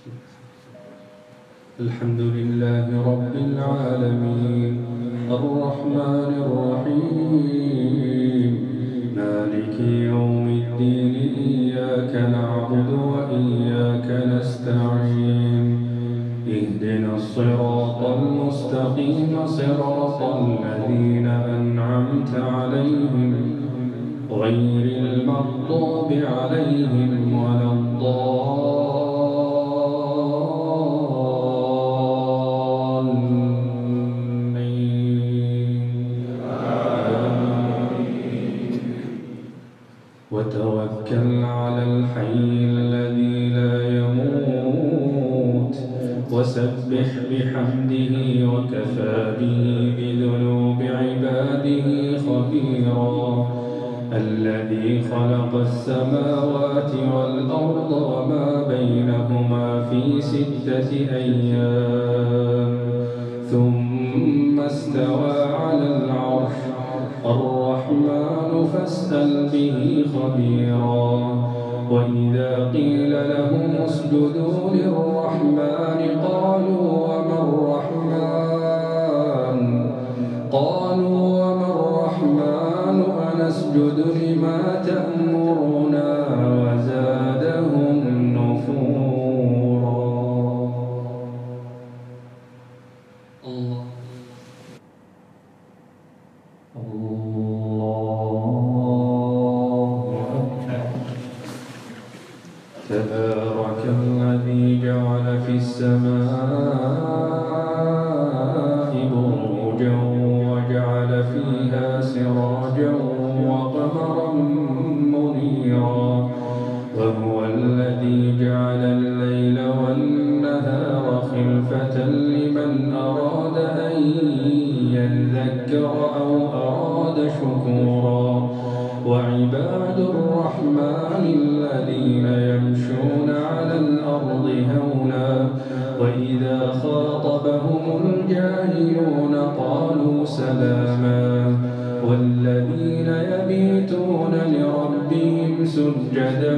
الحمد لله رب العالمين الرحمن الرحيم مالك يوم الدين إياك نعبد وإياك نستعين اهدنا الصراط المستقيم صراط الذين أنعمت عليهم غير المغضوب عليهم ولا وتوكل على الحي الذي لا يموت وسبح بحمده وكفى به بذنوب عباده خبيرا الذي خلق السماوات والأرض وما بينهما في 6 أيام ثم استوى على العرش الرحمن فاسأل به خبيرا وإذا قيل لهم اسجدوا للرحمن قالوا وما الرحمن أنسجد لما تأمرنا وزادهم نفورا. تبارك الذي جعل في السماء بروجا وجعل فيها سراجا وقمرا منيرا وهو الذي جعل الليل والنهار خلفة لمن أراد أن يذكر أو أراد شكورا وعباد الرحمن الذين يمشون على الأرض هونا وإذا خاطبهم الجاهلون قالوا سلاما والذين يبيتون لربهم سجدا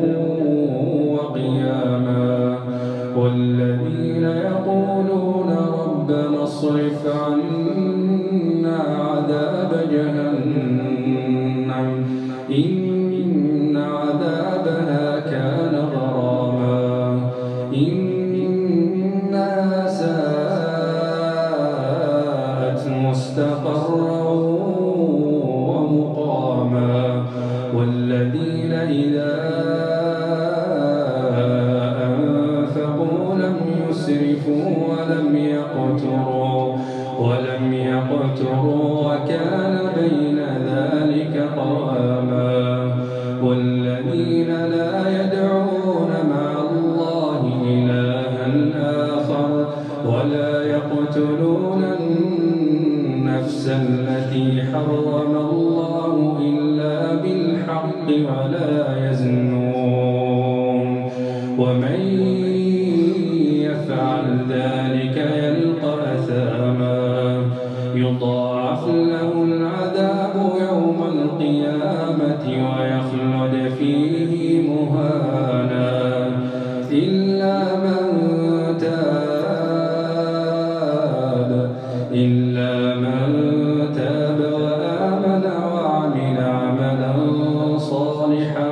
وقياما والذين يقولون ربنا اصرف عنا عذاب جهنم إن عذابها كان غراما إنها ساءت مستقرا ومقاما والذين إذا أنفقوا لم يسرفوا ولم يقتروا وكان بين ذلك قواما والذين لا يدعون مع الله إلها آخر ولا يقتلون النفس التي حرم الله إلا بالحق ولا يزنون ومن يفعل ذلك يلقى أثاما يضاعف له العذاب يوم القيامة ويخلد فيه مهانا إلا من تاب وآمن وعمل عملا صالحا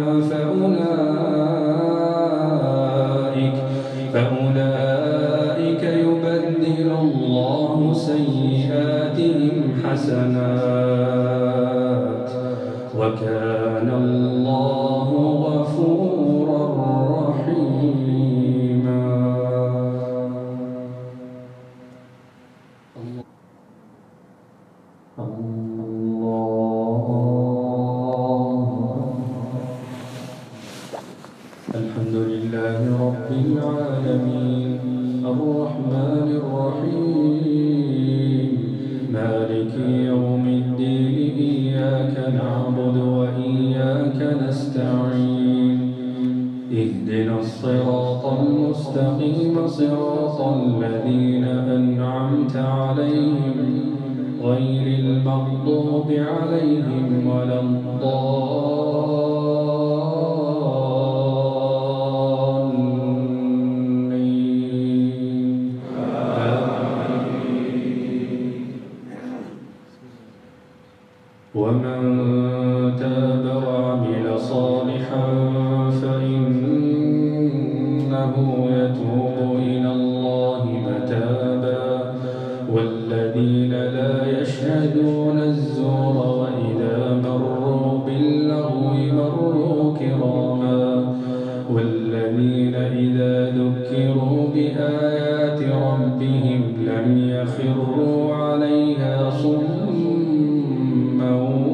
فأولئك يبدل الله سيئاتهم حسنات وكان الله غفورا رحيما. الحمد لله رب العالمين الرحمن الرحيم مالك يوم الدين إياك نعبد وإياك نستعين اهدنا الصراط المستقيم صراط الذين أنعمت عليهم غير المغضوب عليهم ولا الضالين فإنه يتوب إلى الله متابا والذين لا يشهدون الزور وإذا مروا باللغو مروا كراما والذين إذا ذكروا بآيات ربهم لم يخروا عليها صما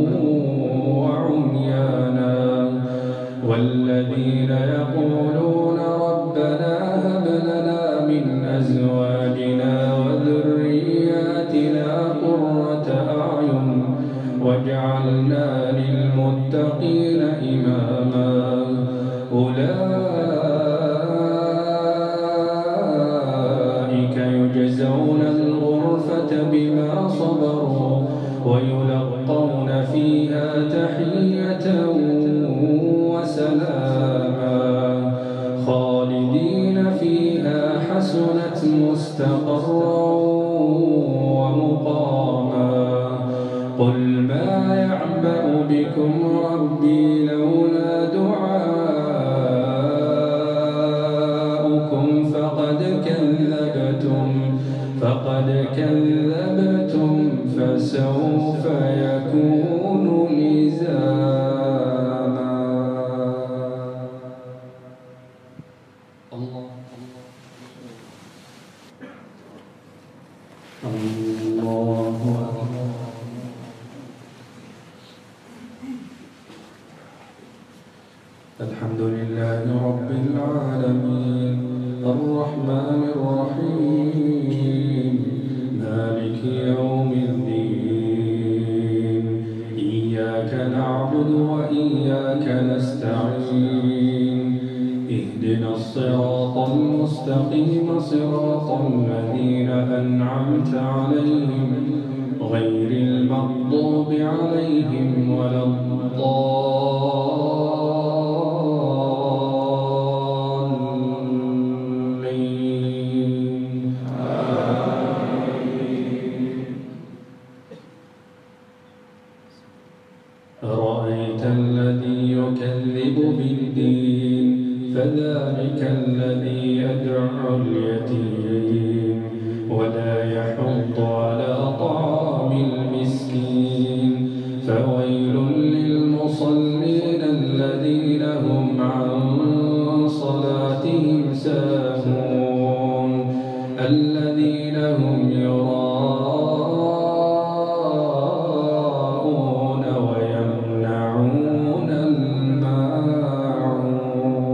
وعميانا والذين يقولون ربنا هب لنا من أزواجنا وذرياتنا قرة أعين واجعلنا للمتقين إماما أولئك يجزون الغرفة بما صبروا ويلقون فيها تحية وسلاما خالدين فيها حسنت مستقرا ومقاما قل ما يعبأ بكم ربي لولا دعاؤكم فقد كذبتم فسوف يكون لزاما. الله أكبر. الحمد لله رب العالمين الرحمن الرحيم مالك يوم الدين إياك نعبد وإياك نستعين اهدنا الصراط المستقيم صراط الذين أنعمت عليهم غير المغضوب عليهم ولا أرأيت الذي يكذب بالدين فذلك الذي يدعو اليتيم ولا يحض على طعام المسكين فويل للمصلين الذين هم عن صلاتهم ساهون الذين هم يراءون ويمنعون الماعون.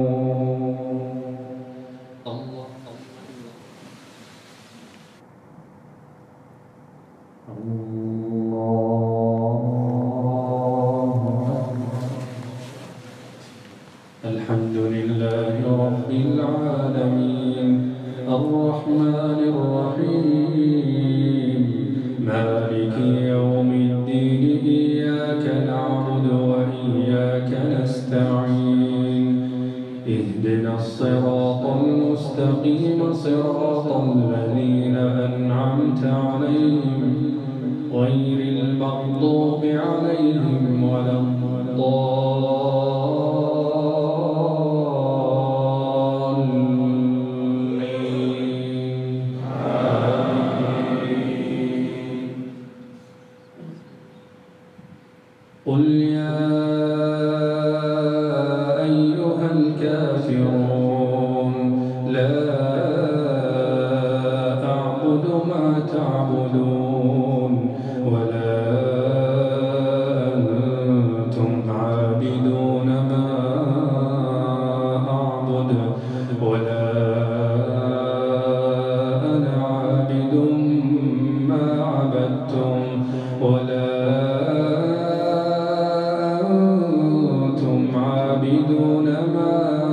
الحمد لله رب العالمين الرحمن الرحيم مالك يوم الدين إياك نعبد وإياك نستعين اهدنا الصراط المستقيم صراط الذين أنعمت عليهم غير المغضوب عليهم ولا قل يا أيها الكافرون لا أعبد ما تعبدون ولا أنتم عابدون ما أعبد ولا أنا عابد ما عبدتم ولا عابدون ما